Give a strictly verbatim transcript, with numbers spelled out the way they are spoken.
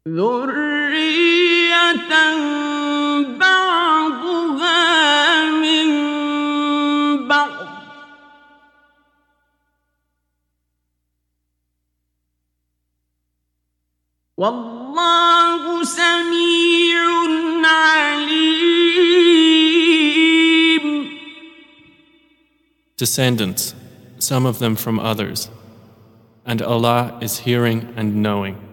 ذرية بعضها من بعض والله سميع عليم. Descendants, some of them from others, and Allah is hearing and knowing.